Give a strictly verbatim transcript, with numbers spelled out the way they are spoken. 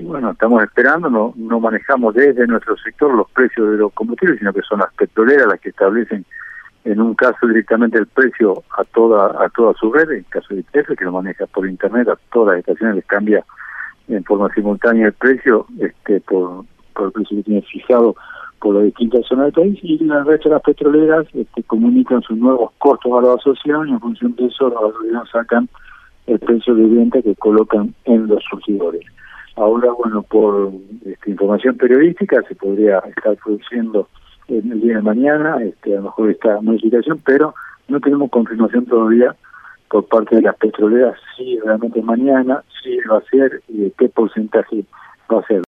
bueno, estamos esperando, no, no manejamos desde nuestro sector los precios de los combustibles, sino que son las petroleras las que establecen en un caso directamente el precio a toda a toda su red. En el caso de I P F, que lo maneja por internet, a todas las estaciones les cambia en forma simultánea el precio este por, por el precio que tiene fijado por las distintas zonas del país, y el resto de las petroleras este, comunican sus nuevos costos a los asociados, y en función de eso los asociados sacan el precio de venta que colocan en los surtidores. Ahora, bueno, por este, información periodística se podría estar produciendo en el día de mañana, este, a lo mejor esta modificación, pero no tenemos confirmación todavía por parte de las petroleras si realmente mañana, si va a ser y de qué porcentaje va a ser.